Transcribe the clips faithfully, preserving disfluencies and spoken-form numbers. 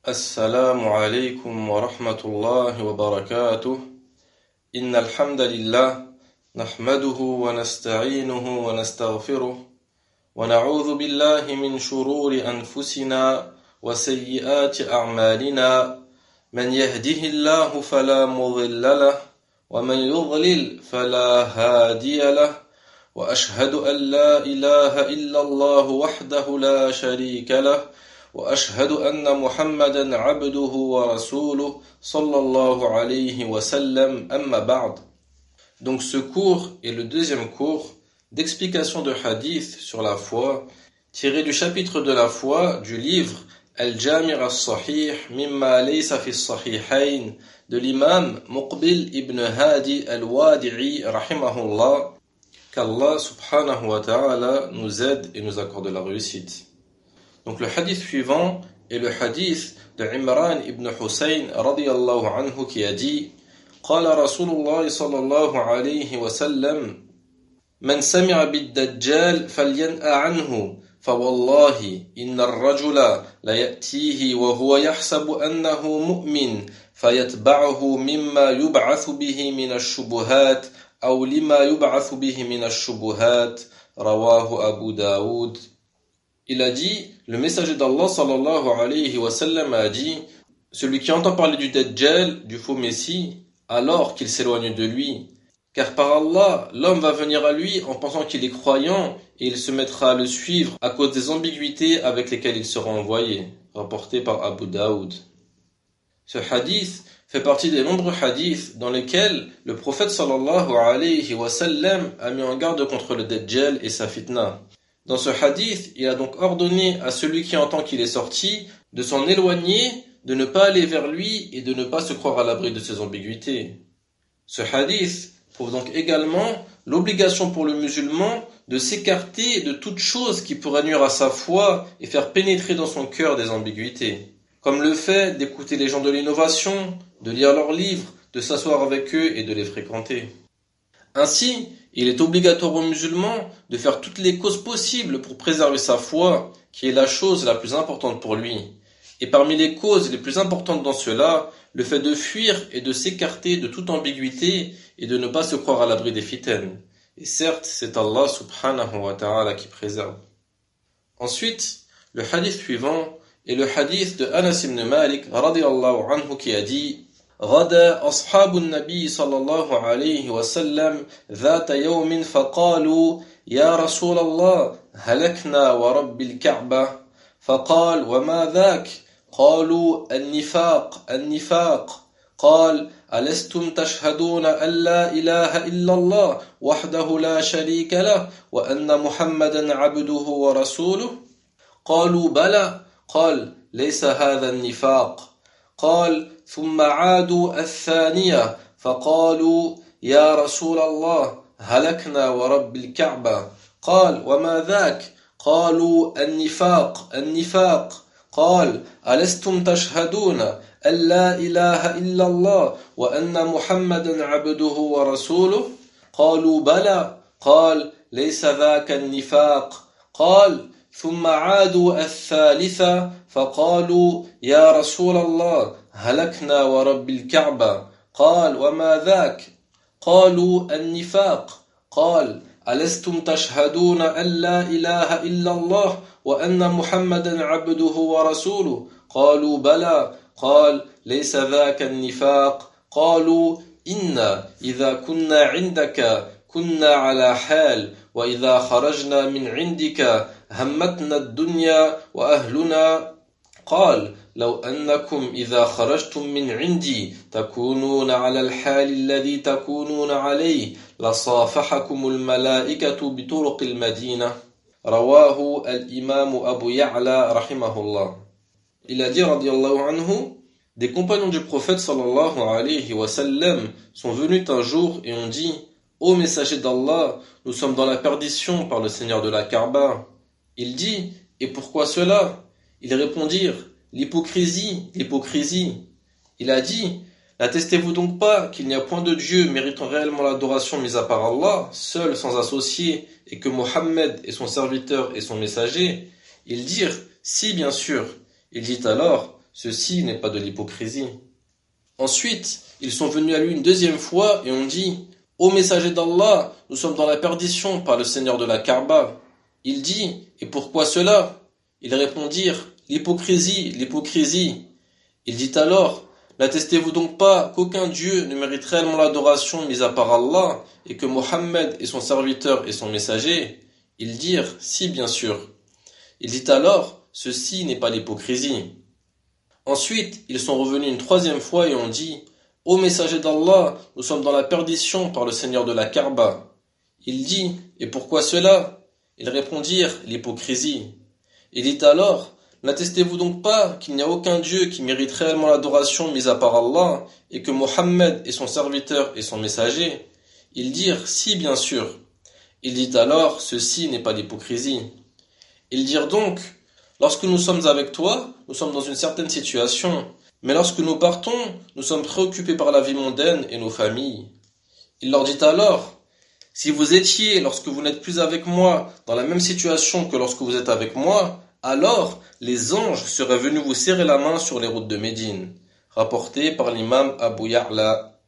السلام عليكم ورحمة الله وبركاته. إن الحمد لله نحمده ونستعينه ونستغفره ونعوذ بالله من شرور أنفسنا وسيئات أعمالنا من يهده الله فلا مضل له ومن يضلل فلا هادي له وأشهد أن لا إله إلا الله وحده لا شريك له وأشهد أن محمدا عبده ورسوله صلى الله عليه وسلم أما بعد. Donc ce cours est le deuxième cours d'explication de hadith sur la foi tiré du chapitre de la foi du livre Al-Jami' al-Sahih mimma laysa fi as-sahihayn de l'imam Muqbil ibn Hadi al-Wadi'i rahimahullah. Qu'Allah subhanahu wa ta'ala nous aide et nous accorde la réussite. Donc le hadith suivant est le hadith de Imran ibn Hussein radiyallahu anhu qui a dit قال رسول الله صلى الله عليه وسلم من سمع بالدجال فلينأ عنه فوالله إن الرجل ليأتيه وهو يحسب أنه مؤمن فيتبعه مما يبعث به من الشبهات أو لما يبعث به من الشبهات رواه أبو داود. Il a dit, le messager d'Allah sallallahu alayhi wa sallam a dit, celui qui entend parler du Dajjal, du faux Messie, alors qu'il s'éloigne de lui. Car par Allah, l'homme va venir à lui en pensant qu'il est croyant et il se mettra à le suivre à cause des ambiguïtés avec lesquelles il sera envoyé. Rapporté par Abu Daoud. Ce hadith fait partie des nombreux hadiths dans lesquels le prophète sallallahu alayhi wa sallam a mis en garde contre le Dajjal et sa fitna. Dans ce hadith, il a donc ordonné à celui qui entend qu'il est sorti de s'en éloigner, de ne pas aller vers lui et de ne pas se croire à l'abri de ses ambiguïtés. Ce hadith prouve donc également l'obligation pour le musulman de s'écarter de toute chose qui pourrait nuire à sa foi et faire pénétrer dans son cœur des ambiguïtés. Comme le fait d'écouter les gens de l'innovation, de lire leurs livres, de s'asseoir avec eux et de les fréquenter. Ainsi, il est obligatoire aux musulmans de faire toutes les causes possibles pour préserver sa foi, qui est la chose la plus importante pour lui. Et parmi les causes les plus importantes dans cela, le fait de fuir et de s'écarter de toute ambiguïté et de ne pas se croire à l'abri des fitaines. Et certes, c'est Allah subhanahu wa ta'ala qui préserve. Ensuite, le hadith suivant est le hadith de Anas ibn Malik radiyallahu anhu qui a dit غدا أصحاب النبي صلى الله عليه وسلم ذات يوم فقالوا يا رسول الله هلكنا ورب الكعبة فقال وما ذاك قالوا النفاق النفاق قال ألستم تشهدون أن لا إله إلا الله وحده لا شريك له وأن محمدا عبده ورسوله قالوا بلى قال ليس هذا النفاق قال ثم عادوا الثانية فقالوا يا رسول الله هلكنا ورب الكعبة قال وما ذاك قالوا النفاق النفاق قال ألستم تشهدون أن لا إله إلا الله وأن محمدا عبده ورسوله قالوا بلى قال ليس ذاك النفاق قال ثم عادوا الثالثة فقالوا يا رسول الله هلكنا ورب الكعبة قال وما ذاك قالوا النفاق قال ألستم تشهدون أن لا إله إلا الله وأن محمدا عبده ورسوله قالوا بلى قال ليس ذاك النفاق قالوا إنا إذا كنا عندك كنا على حال وإذا خرجنا من عندك همتنا الدنيا وأهلنا قال لو أنكم إذا خرجتم من عندي تكونون على الحال الذي تكونون عليه لصافحكم الملائكة بطرق المدينة رواه الإمام أبو يعلى رحمه الله. Il a dit radiyallahu anhu, des compagnons du prophète sallallahu alayhi wa sallam sont venus un jour et ont dit ô messager d'Allah, nous sommes dans la perdition par le Seigneur de la Kaaba. Il dit et pourquoi cela? Ils répondirent l'hypocrisie, l'hypocrisie. Il a dit n'attestez-vous donc pas qu'il n'y a point de Dieu méritant réellement l'adoration mis à part Allah, seul sans associé, et que Mohammed est son serviteur et son messager? Ils dirent si bien sûr. Il dit alors ceci n'est pas de l'hypocrisie. Ensuite, ils sont venus à lui une deuxième fois et ont dit, ô messager d'Allah, nous sommes dans la perdition par le Seigneur de la Kaaba. Il dit, et pourquoi cela? Ils répondirent, l'hypocrisie, l'hypocrisie. Il dit alors, n'attestez-vous donc pas qu'aucun Dieu ne mérite réellement l'adoration mis à part Allah et que Mohammed est son serviteur et son messager? Ils dirent, si bien sûr. Il dit alors, ceci n'est pas l'hypocrisie. Ensuite, ils sont revenus une troisième fois et ont dit, ô messager d'Allah, nous sommes dans la perdition par le Seigneur de la Kaaba. Il dit, et pourquoi cela? Ils répondirent, l'hypocrisie. Il dit alors, n'attestez-vous donc pas qu'il n'y a aucun Dieu qui mérite réellement l'adoration mis à part Allah et que Mohammed est son serviteur et son messager? Ils dirent, si bien sûr. Il dit alors, ceci n'est pas l'hypocrisie. Ils dirent donc, lorsque nous sommes avec toi, nous sommes dans une certaine situation, mais lorsque nous partons, nous sommes préoccupés par la vie mondaine et nos familles. Il leur dit alors, si vous étiez, lorsque vous n'êtes plus avec moi, dans la même situation que lorsque vous êtes avec moi, alors les anges seraient venus vous serrer la main sur les routes de Médine. Rapporté par l'imam Abu Ya'la.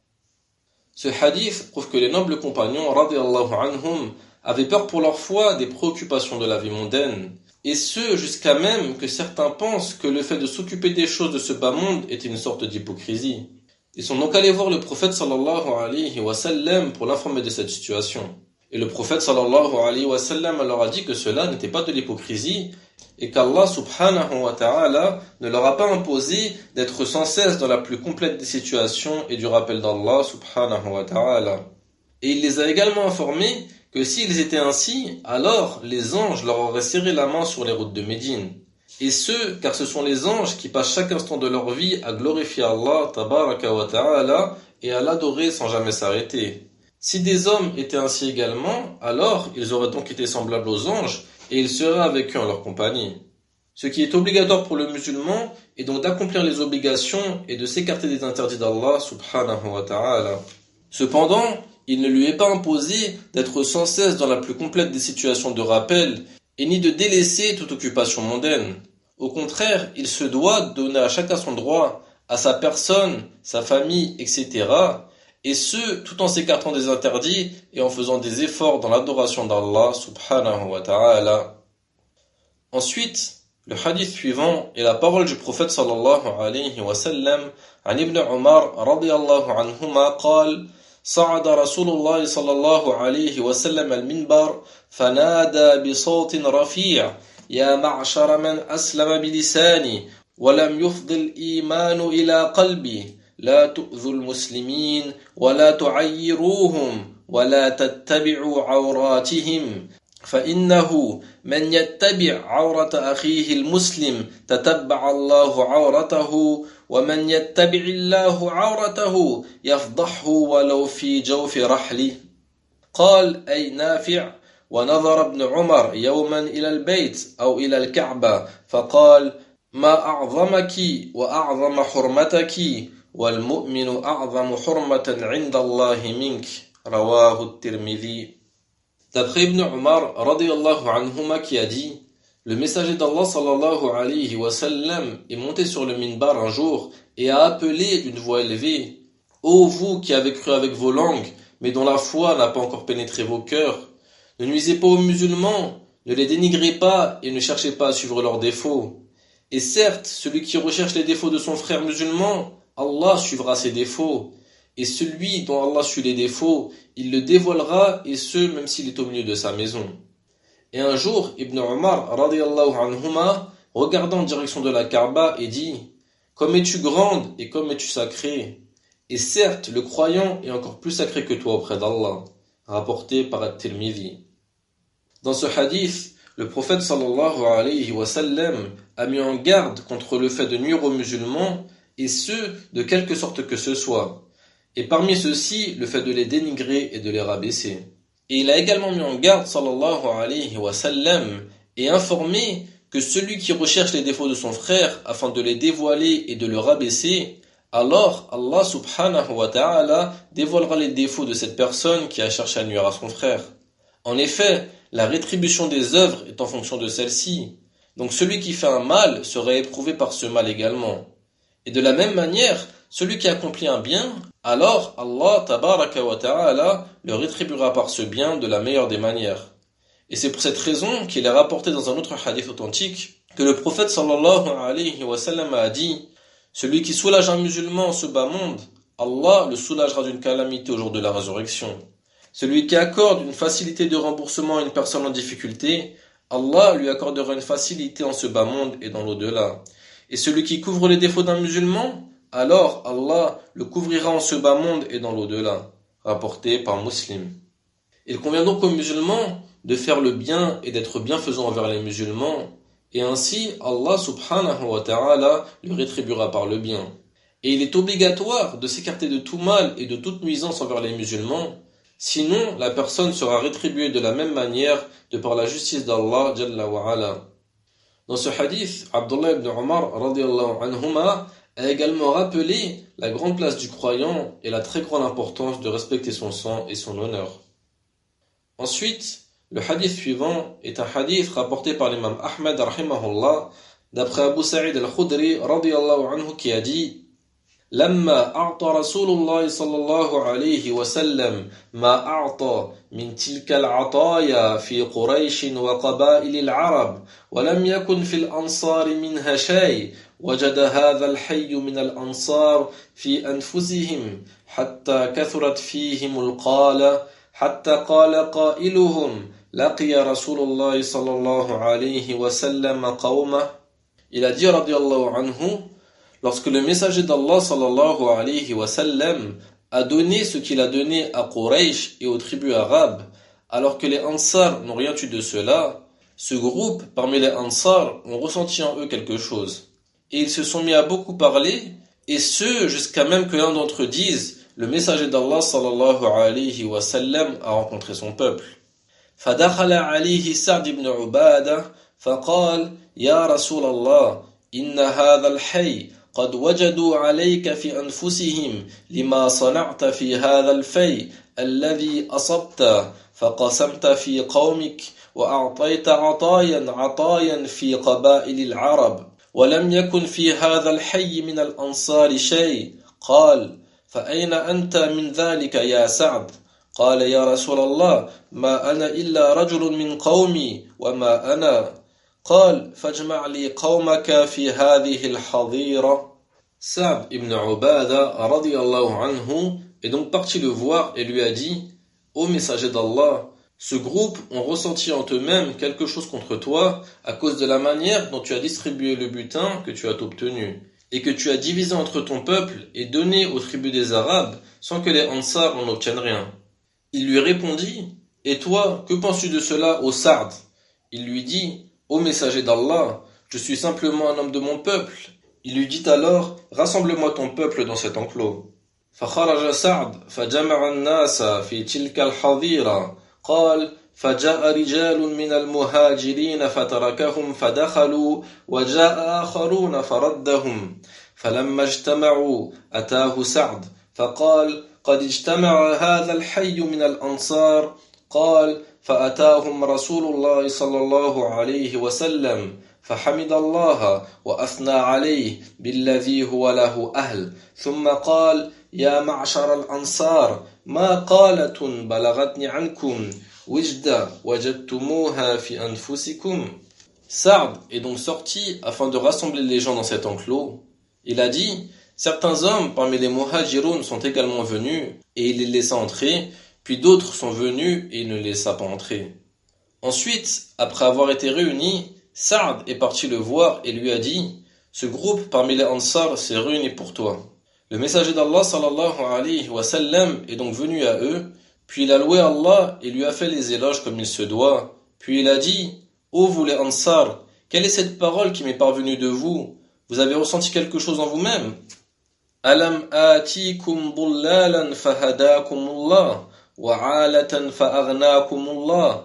Ce hadith prouve que les nobles compagnons, radiyallahu anhum, avaient peur pour leur foi des préoccupations de la vie mondaine. Et ce, jusqu'à même que certains pensent que le fait de s'occuper des choses de ce bas monde est une sorte d'hypocrisie. Ils sont donc allés voir le prophète sallallahu alayhi wa sallam pour l'informer de cette situation. Et le prophète sallallahu alayhi wa sallam leur a dit que cela n'était pas de l'hypocrisie et qu'Allah subhanahu wa ta'ala ne leur a pas imposé d'être sans cesse dans la plus complète des situations et du rappel d'Allah subhanahu wa ta'ala. Et il les a également informés que s'ils étaient ainsi, alors les anges leur auraient serré la main sur les routes de Médine. Et ce, car ce sont les anges qui passent chaque instant de leur vie à glorifier Allah tabaraka wa ta'ala et à l'adorer sans jamais s'arrêter. Si des hommes étaient ainsi également, alors ils auraient donc été semblables aux anges et ils seraient avec eux en leur compagnie. Ce qui est obligatoire pour le musulman est donc d'accomplir les obligations et de s'écarter des interdits d'Allah subhanahu wa ta'ala. Cependant, il ne lui est pas imposé d'être sans cesse dans la plus complète des situations de rappel et ni de délaisser toute occupation mondaine. Au contraire, il se doit de donner à chacun son droit, à sa personne, sa famille, et cetera, et ce, tout en s'écartant des interdits et en faisant des efforts dans l'adoration d'Allah subhanahu wa ta'ala. Ensuite, le hadith suivant est la parole du prophète sallallahu alayhi wa sallam an ibn Umar radiyallahu anhuma qal صعد رسول الله صلى الله عليه وسلم المنبر فنادى بصوت رفيع يا معشر من أسلم بلساني ولم يفض الإيمان إلى قلبي لا تؤذوا المسلمين ولا تعيروهم ولا تتبعوا عوراتهم فإنه من يتبع عورة أخيه المسلم تتبع الله عورته ومن يتبع الله عورته يفضحه ولو في جوف رحله. قال أي نافع. ونظر ابن عمر يوما إلى البيت أو إلى الكعبة فقال ما أعظمك وأعظم حرمتك والمؤمن أعظم حرمة عند الله منك. رواه الترمذي. D'après Ibn Umar radiyallahu anhuma qui a dit, le messager d'Allah sallallahu alayhi wa sallam est monté sur le minbar un jour et a appelé d'une voix élevée, ô vous qui avez cru avec vos langues, mais dont la foi n'a pas encore pénétré vos cœurs, ne nuisez pas aux musulmans, ne les dénigrez pas et ne cherchez pas à suivre leurs défauts. Et certes, celui qui recherche les défauts de son frère musulman, Allah suivra ses défauts. Et celui dont Allah suit les défauts, il le dévoilera, et ce, même s'il est au milieu de sa maison. Et un jour, Ibn Umar, radiyallahu anhuma, regardant en direction de la Kaaba, et dit, « Comme es-tu grande et comme es-tu sacrée ! Et certes, le croyant est encore plus sacré que toi auprès d'Allah. » Rapporté par At-Tirmidhi. Dans ce hadith, le prophète sallallahu alayhi wa sallam a mis en garde contre le fait de nuire aux musulmans, et ce, de quelque sorte que ce soit. Et parmi ceux-ci, le fait de les dénigrer et de les rabaisser. Et il a également mis en garde, sallallahu alayhi wa sallam, et informé que celui qui recherche les défauts de son frère afin de les dévoiler et de le rabaisser, alors Allah subhanahu wa ta'ala dévoilera les défauts de cette personne qui a cherché à nuire à son frère. En effet, la rétribution des œuvres est en fonction de celle-ci. Donc celui qui fait un mal sera éprouvé par ce mal également. Et de la même manière, celui qui accomplit un bien, alors Allah tabaraka wa ta'ala le rétribuera par ce bien de la meilleure des manières. Et c'est pour cette raison qu'il est rapporté dans un autre hadith authentique que le prophète sallallahu alayhi wa sallam a dit: celui qui soulage un musulman en ce bas monde, Allah le soulagera d'une calamité au jour de la résurrection. Celui qui accorde une facilité de remboursement à une personne en difficulté, Allah lui accordera une facilité en ce bas monde et dans l'au-delà. Et celui qui couvre les défauts d'un musulman, alors Allah le couvrira en ce bas monde et dans l'au-delà. Rapporté par Muslim. Il convient donc aux musulmans de faire le bien et d'être bienfaisants envers les musulmans, et ainsi Allah subhanahu wa ta'ala le rétribuera par le bien. Et il est obligatoire de s'écarter de tout mal et de toute nuisance envers les musulmans, sinon la personne sera rétribuée de la même manière de par la justice d'Allah Jalla wa Ala. Dans ce hadith, Abdullah ibn Umar radiyallahu anhuma a également rappelé la grande place du croyant et la très grande importance de respecter son sang et son honneur. Ensuite, le hadith suivant est un hadith rapporté par l'imam Ahmad rahimahullah d'après Abu Sa'id al-Khudri radiyallahu anhu qui a dit: لما أعطى رسول الله صلى الله عليه وسلم ما أعطى من تلك العطايا في قريش وقبائل العرب ولم يكن في الأنصار منها شيء وجد هذا الحي من الأنصار في أنفسهم حتى كثرت فيهم القالة حتى قال قائلهم لقي رسول الله صلى الله عليه وسلم قومه. Il a dit radiyallahu anhu: lorsque le messager d'Allah sallallahu alayhi wa sallam a donné ce qu'il a donné à Quraysh et aux tribus arabes, alors que les Ansar n'ont rien eu de cela, ce groupe parmi les Ansar ont ressenti en eux quelque chose. Et ils se sont mis à beaucoup parler, et ce jusqu'à même que l'un d'entre eux dise: le messager d'Allah sallallahu alayhi wa sallam a rencontré son peuple. فدخل عليه سعد بن عبادة فقال: يا رسول الله إن هذا الحي قد وجدوا عليك في أنفسهم لما صنعت في هذا الفي الذي أصبت فقسمت في قومك وأعطيت عطايا عطايا في قبائل العرب ولم يكن في هذا الحي من الأنصار شيء. قال: فأين أنت من ذلك يا سعد؟ قال: يا رسول الله ما أنا إلا رجل من قومي وما أنا. قال: فاجمع لي قومك في هذه الحظيرة. Sa'd ibn Ubada radiyallahu anhu est donc parti le voir et lui a dit: Ô messager d'Allah, ce groupe ont ressenti en eux-mêmes quelque chose contre toi à cause de la manière dont tu as distribué le butin que tu as obtenu et que tu as divisé entre ton peuple et donné aux tribus des Arabes sans que les Ansar en obtiennent rien. Il lui répondit: Et toi, que penses-tu de cela, ô Sa'd? Il lui dit: Ô messager d'Allah, je suis simplement un homme de mon peuple. Il lui dit alors: Rassemble-moi ton peuple dans cet enclos. فخرج سعد فجمع الناس في تلك الحظيرة. قال: فجاء رجال من المهاجرين فتركهم فدخلوا وجاء آخرون فردهم. فلما اجتمعوا أتاه سعد فقال: قد اجتمع هذا الحي من الأنصار. قال: فأتاهم رسول الله صلى الله عليه وسلم فحمد الله وأثنى عليه بالذي هو له أهل ثم قال: يا معشر الأنصار ما قالة بلغتني عنكم وجد وجدتموها في أنفسكم. Sa'd est donc sorti afin de rassembler les gens dans cet enclos. Il a dit: certains hommes parmi les muhajiroun sont également venus et il les laissa entrer, puis d'autres sont venus et il ne les laissa pas entrer. Ensuite, après avoir été réunis, Sa'd est parti le voir et lui a dit: ce groupe parmi les Ansar s'est réuni pour toi. Le messager d'Allah sallallahu alayhi wa sallam est donc venu à eux, puis il a loué Allah et lui a fait les éloges comme il se doit. Puis il a dit: ô vous les Ansar, quelle est cette parole qui m'est parvenue de vous? Vous avez ressenti quelque chose en vous-même? Alam atikum dullalan fahadakumullah wa 'alatan fa'aghnakumullah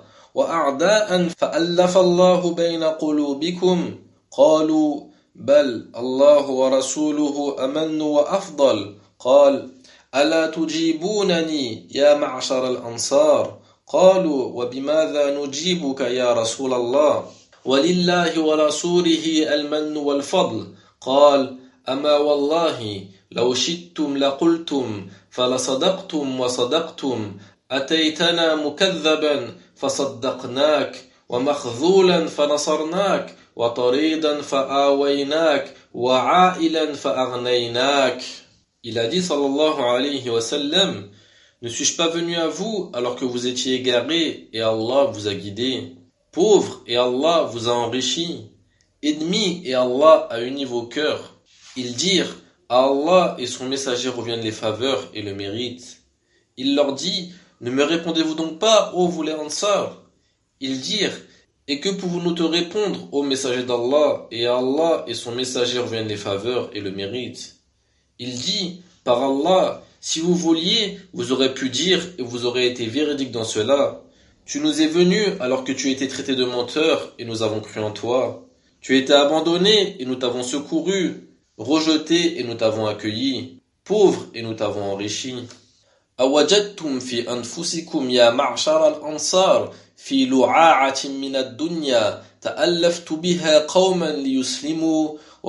وأعداء فألف الله بين قلوبكم. قالوا: بل الله ورسوله أمن وأفضل. قال: ألا تجيبونني يا معشر الأنصار؟ قالوا: وبماذا نجيبك يا رسول الله؟ ولله ورسوله المن والفضل. قال: أما والله لو شئتم لقلتم فلصدقتم وصدقتم أتيتنا مكذبا فصدقناك ومخذولا فنصرناك وطريدا فآويناك وعائلا فأغنيناك. Il a dit sallallahu alayhi wa sallam: Ne suis-je pas venu à vous alors que vous étiez égarés et Allah vous a guidés, pauvre et Allah vous a enrichis, ennemis et Allah a uni vos cœurs. Ils dirent: à Allah et son messager reviennent les faveurs et le mérite. Il leur dit: ne me répondez-vous donc pas, ô vous les Ansar? Ils dirent: et que pouvons-nous te répondre, ô messager d'Allah, et à Allah et son messager reviennent les faveurs et le mérite. Il dit: par Allah, si vous vouliez, vous aurez pu dire et vous aurez été véridique dans cela. Tu nous es venu alors que tu étais traité de menteur et nous avons cru en toi. Tu étais abandonné et nous t'avons secouru, rejeté et nous t'avons accueilli, pauvre et nous t'avons enrichi. أوجدتم في أنفسكم يا معشر الأنصار في لعاعة من الدنيا تألفت بها قوما ليسلموا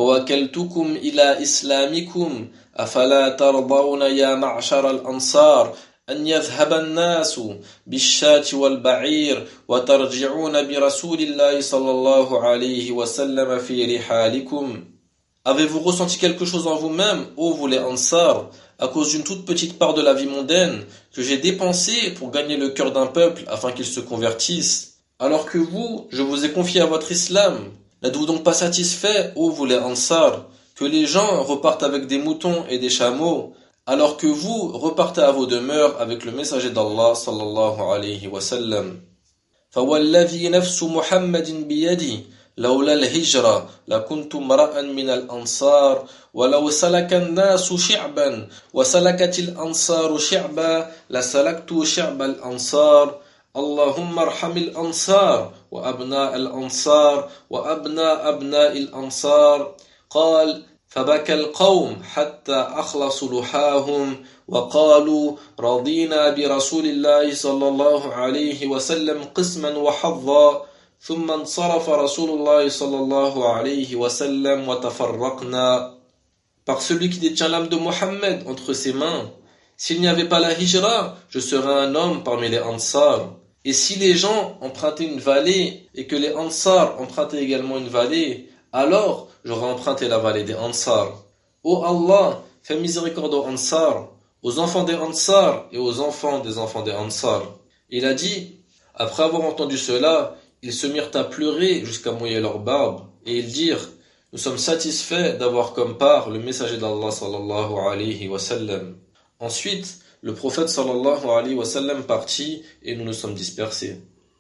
ووكلتكم إلى إسلامكم أفلا ترضون يا معشر الأنصار أن يذهب الناس بالشاة والبعير وترجعون برسول الله صلى الله عليه وسلم في رحالكم. Avez-vous ressenti quelque chose en vous-même, ô vous les Ansar, à cause d'une toute petite part de la vie mondaine que j'ai dépensée pour gagner le cœur d'un peuple afin qu'il se convertisse, alors que vous, je vous ai confié à votre islam? N'êtes-vous donc pas satisfait, ô vous les Ansar, que les gens repartent avec des moutons et des chameaux, alors que vous repartez à vos demeures avec le messager d'Allah sallallahu alayhi wa sallam? فَوَالَّذِي نَفْسُ مُحَمَّدٍ بِيَدِهِ لولا الهجرة لكنت امرأ من الأنصار ولو سلك الناس شعبا وسلكت الأنصار شعبا لسلكت شعب الأنصار اللهم ارحم الأنصار وأبناء الأنصار وأبناء أبناء الأنصار. قال: فبكى القوم حتى أخلصوا لحاهم وقالوا رضينا برسول الله صلى الله عليه وسلم قسما وحظا ثم انصرف رسول الله صلى الله عليه وسلم وتفرقنا. Par celui qui détient l'âme de Mohammed entre ses mains, s'il n'y avait pas la hijra, je serais un homme parmi les Ansar. Et si les gens empruntaient une vallée et que les Ansar empruntaient également une vallée, alors j'aurais emprunté la vallée des Ansar. Ô Allah, fais miséricorde aux Ansar, aux enfants des Ansar et aux enfants des enfants des Ansar. Il a dit: après avoir entendu cela, ils se mirent à pleurer jusqu'à mouiller leurs barbes, et ils dirent: nous sommes satisfaits d'avoir comme part le messager d'Allah sallallahu alayhi wa sallam. Ensuite, le prophète sallallahu alayhi wa sallam partit et nous nous sommes dispersés.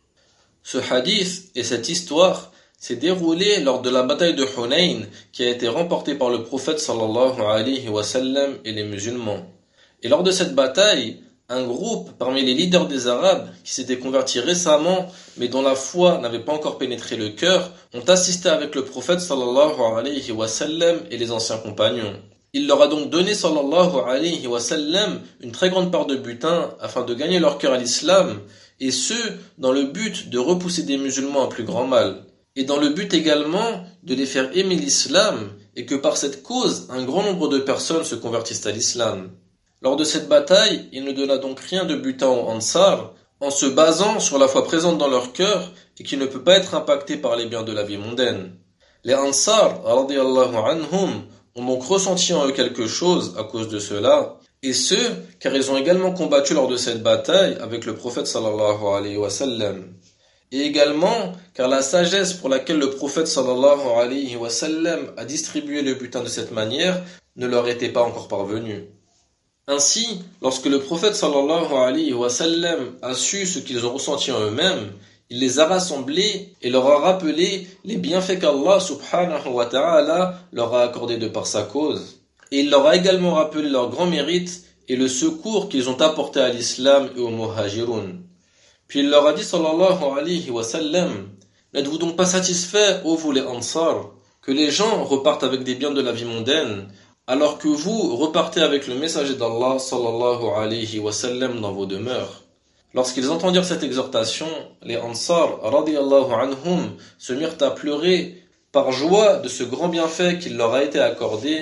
Ce hadith et cette histoire s'est déroulé lors de la bataille de Hunayn qui a été remportée par le prophète sallallahu alayhi wa sallam et les musulmans. Et lors de cette bataille, un groupe parmi les leaders des Arabes qui s'étaient convertis récemment mais dont la foi n'avait pas encore pénétré le cœur ont assisté avec le prophète sallallahu alayhi wa sallam et les anciens compagnons. Il leur a donc donné sallallahu alayhi wa sallam une très grande part de butin afin de gagner leur cœur à l'islam, et ce dans le but de repousser des musulmans à plus grand mal, et dans le but également de les faire aimer l'islam et que par cette cause un grand nombre de personnes se convertissent à l'islam. Lors de cette bataille, il ne donna donc rien de butin aux Ansar, en se basant sur la foi présente dans leur cœur et qui ne peut pas être impactée par les biens de la vie mondaine. Les Ansar, radiyallahu anhum, ont donc ressenti en eux quelque chose à cause de cela, et ce, car ils ont également combattu lors de cette bataille avec le prophète sallallahu alayhi wa sallam. Et également, car la sagesse pour laquelle le prophète sallallahu alayhi wa sallam a distribué le butin de cette manière ne leur était pas encore parvenue. Ainsi, lorsque le prophète sallallahu alayhi wa sallam a su ce qu'ils ont ressenti en eux-mêmes, il les a rassemblés et leur a rappelé les bienfaits qu'Allah subhanahu wa ta'ala leur a accordés de par sa cause. Et il leur a également rappelé leur grand mérite et le secours qu'ils ont apporté à l'islam et aux muhajirun. Puis il leur a dit sallallahu alayhi wa sallam: n'êtes-vous donc pas satisfaits, ô vous les Ansar, que les gens repartent avec des biens de la vie mondaine, alors que vous repartez avec le messager d'Allah sallallahu alayhi wa sallam dans vos demeures? Lorsqu'ils entendirent cette exhortation, les Ansar radiyallahu anhum se mirent à pleurer par joie de ce grand bienfait qu'il leur a été accordé,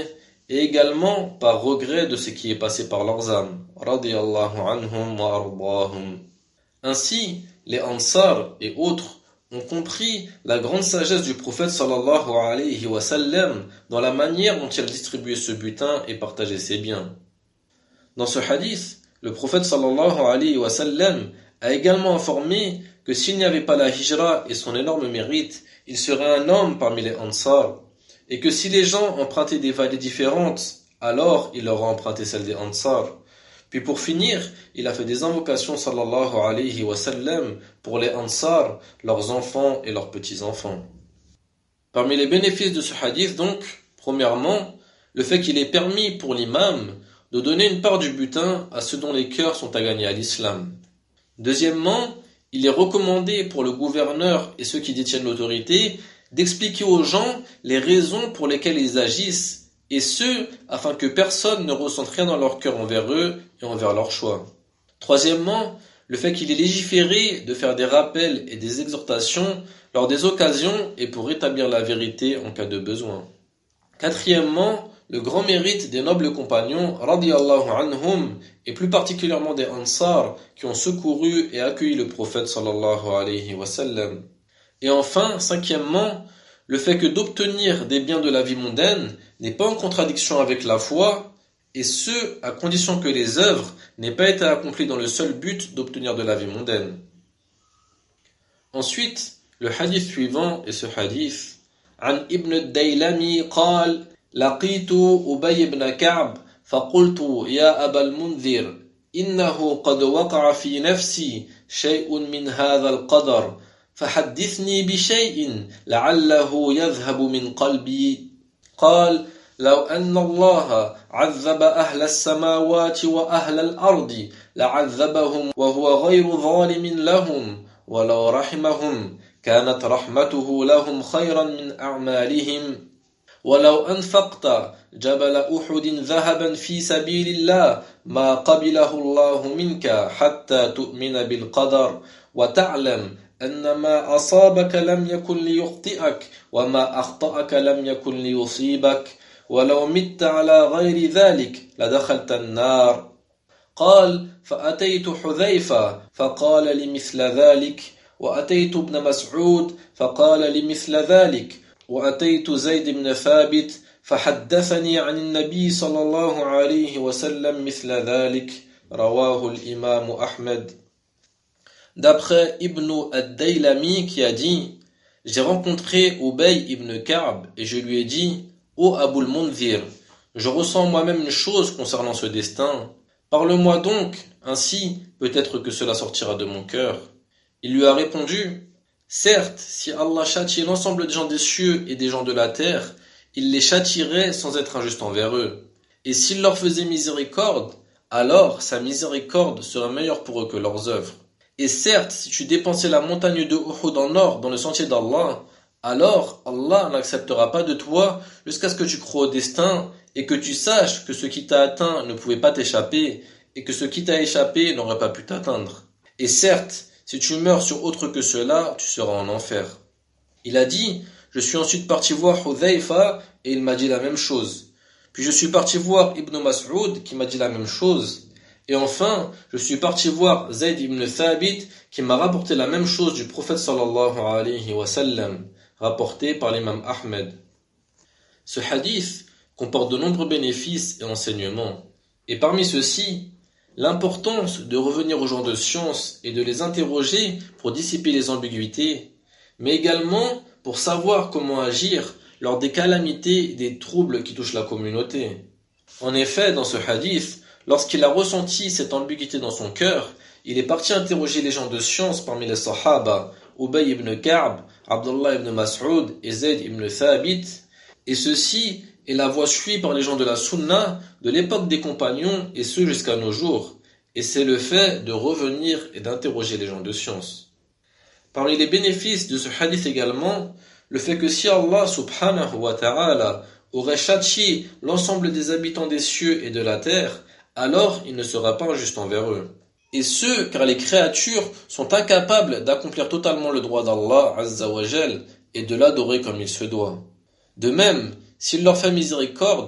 et également par regret de ce qui est passé par leurs âmes. Radiyallahu anhum wa ardahum. Ainsi, les Ansar et autres ont compris la grande sagesse du prophète sallallahu alayhi wa sallam dans la manière dont il distribuait ce butin et partageait ses biens. Dans ce hadith, le prophète sallallahu alayhi wa sallam a également informé que s'il n'y avait pas la hijra et son énorme mérite, il serait un homme parmi les Ansar, et que si les gens empruntaient des vallées différentes, alors il leur a emprunté celle des Ansar. Puis pour finir, il a fait des invocations sallallahu alayhi wa sallam pour les Ansar, leurs enfants et leurs petits-enfants. Parmi les bénéfices de ce hadith donc, premièrement, le fait qu'il est permis pour l'imam de donner une part du butin à ceux dont les cœurs sont à gagner à l'islam. Deuxièmement, il est recommandé pour le gouverneur et ceux qui détiennent l'autorité d'expliquer aux gens les raisons pour lesquelles ils agissent, et ce, afin que personne ne ressente rien dans leur cœur envers eux et envers leur choix. Troisièmement, le fait qu'il est légiféré de faire des rappels et des exhortations lors des occasions et pour rétablir la vérité en cas de besoin. Quatrièmement, le grand mérite des nobles compagnons, radiyallahu anhum, et plus particulièrement des Ansar, qui ont secouru et accueilli le prophète sallallahu alayhi wa sallam. Et enfin, cinquièmement, le fait que d'obtenir des biens de la vie mondaine n'est pas en contradiction avec la foi, et ce, à condition que les œuvres n'aient pas été accomplies dans le seul but d'obtenir de la vie mondaine. Ensuite, le hadith suivant est ce hadith. عن ابن الديلمي قال لقيت أبي بن كعب فقلت يا أبا المنذر إنه قد وقع في نفسي شيء من هذا القدر فحدثني بشيء لعله يذهب من قلبي قال لو أن الله عذب أهل السماوات وأهل الأرض لعذبهم وهو غير ظالم لهم ولو رحمهم كانت رحمته لهم خيرا من أعمالهم ولو أنفقت جبل أحد ذهبا في سبيل الله ما قبله الله منك حتى تؤمن بالقدر وتعلم أن ما أصابك لم يكن ليخطئك وما أخطأك لم يكن ليصيبك ولو مت على غير ذلك لدخلت النار قال فأتيت حذيفة فقال لمثل ذلك وأتيت ابن مسعود فقال لمثل ذلك وأتيت زيد بن ثابت فحدثني عن النبي صلى الله عليه وسلم مثل ذلك رواه الإمام أحمد. D'après Ibn ad-Daylami qui a dit: j'ai rencontré Ubay ibn Ka'b et je lui ai dit: ô Abul Mundhir, je ressens moi-même une chose concernant ce destin. Parle-moi donc, ainsi peut-être que cela sortira de mon cœur. Il lui a répondu: certes, si Allah châtiait l'ensemble des gens des cieux et des gens de la terre, il les châtierait sans être injuste envers eux. Et s'il leur faisait miséricorde, alors sa miséricorde serait meilleure pour eux que leurs œuvres. Et certes, si tu dépensais la montagne de Uhud en or dans le sentier d'Allah, alors Allah n'acceptera pas de toi jusqu'à ce que tu crois au destin et que tu saches que ce qui t'a atteint ne pouvait pas t'échapper et que ce qui t'a échappé n'aurait pas pu t'atteindre. Et certes, si tu meurs sur autre que cela, tu seras en enfer. Il a dit: je suis ensuite parti voir Hudhayfa et il m'a dit la même chose. Puis je suis parti voir Ibn Mas'ud qui m'a dit la même chose. Et enfin, je suis parti voir Zayd ibn Thabit qui m'a rapporté la même chose du prophète sallallahu alayhi wa sallam, rapporté par l'imam Ahmed. Ce hadith comporte de nombreux bénéfices et enseignements. Et parmi ceux-ci, l'importance de revenir aux gens de science et de les interroger pour dissiper les ambiguïtés, mais également pour savoir comment agir lors des calamités et des troubles qui touchent la communauté. En effet, dans ce hadith, lorsqu'il a ressenti cette ambiguïté dans son cœur, il est parti interroger les gens de science parmi les Sahaba, Ubay ibn Ka'b, Abdullah ibn Mas'ud et Zayd ibn Thabit, et ceci est la voie suivie par les gens de la Sunna de l'époque des compagnons et ce jusqu'à nos jours, et c'est le fait de revenir et d'interroger les gens de science. Parmi les bénéfices de ce hadith également, le fait que si Allah subhanahu wa ta'ala aurait châtié l'ensemble des habitants des cieux et de la terre, alors il ne sera pas injuste envers eux. Et ce, car les créatures sont incapables d'accomplir totalement le droit d'Allah Azza wa Jal et de l'adorer comme il se doit. De même, s'il leur fait miséricorde,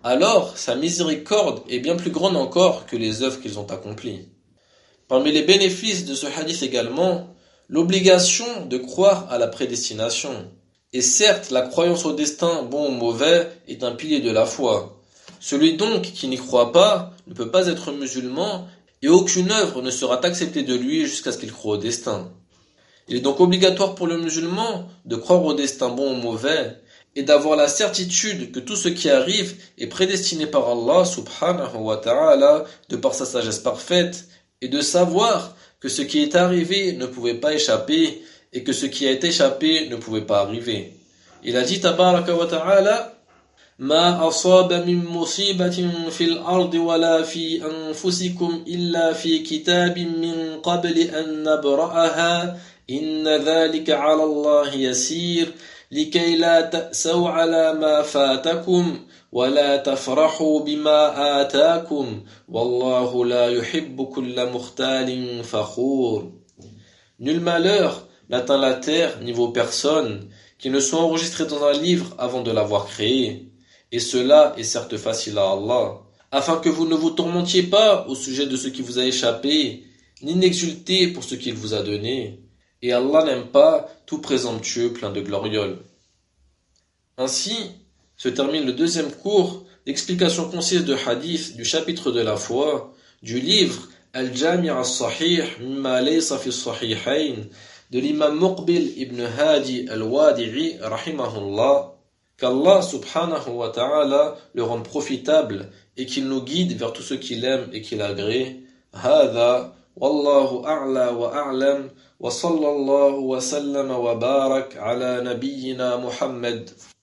alors sa miséricorde est bien plus grande encore que les œuvres qu'ils ont accomplies. Parmi les bénéfices de ce hadith également, l'obligation de croire à la prédestination. Et certes, la croyance au destin, bon ou mauvais, est un pilier de la foi. Celui donc qui n'y croit pas ne peut pas être musulman et aucune œuvre ne sera acceptée de lui jusqu'à ce qu'il croie au destin. Il est donc obligatoire pour le musulman de croire au destin bon ou mauvais et d'avoir la certitude que tout ce qui arrive est prédestiné par Allah subhanahu wa ta'ala de par sa sagesse parfaite et de savoir que ce qui est arrivé ne pouvait pas échapper et que ce qui a échappé ne pouvait pas arriver. Il a dit tabaraka wa ta'ala ما أصاب من مصيبة في الأرض ولا في أنفسكم إلا في كتاب من قبل أن نبرأها إن ذلك على الله يسير لكي لا تأسوا على ما فاتكم ولا تفرحوا بما آتاكم والله لا يحب كل مختال فخور. Nul malheur n'atteint la terre ni vos personnes qui ne sont enregistrés dans un livre avant de l'avoir créé. Et cela est certes facile à Allah, afin que vous ne vous tourmentiez pas au sujet de ce qui vous a échappé, ni n'exultez pour ce qu'il vous a donné. Et Allah n'aime pas tout présomptueux plein de glorioles. Ainsi se termine le deuxième cours d'explication concise de hadith du chapitre de la foi du livre Al-Jami' al-Sahih mimma laysa fi as-sahihayn de l'imam Muqbil ibn Hadi al-Wadi'i rahimahullah. Qu'Allah subhanahu wa ta'ala le rende profitable et qu'il nous guide vers tout ce qu'il aime et qu'il agrée. Hada, wallahu a'la wa a'lam, wa sallallahu wa sallama wa barak ala nabiyyina Muhammad.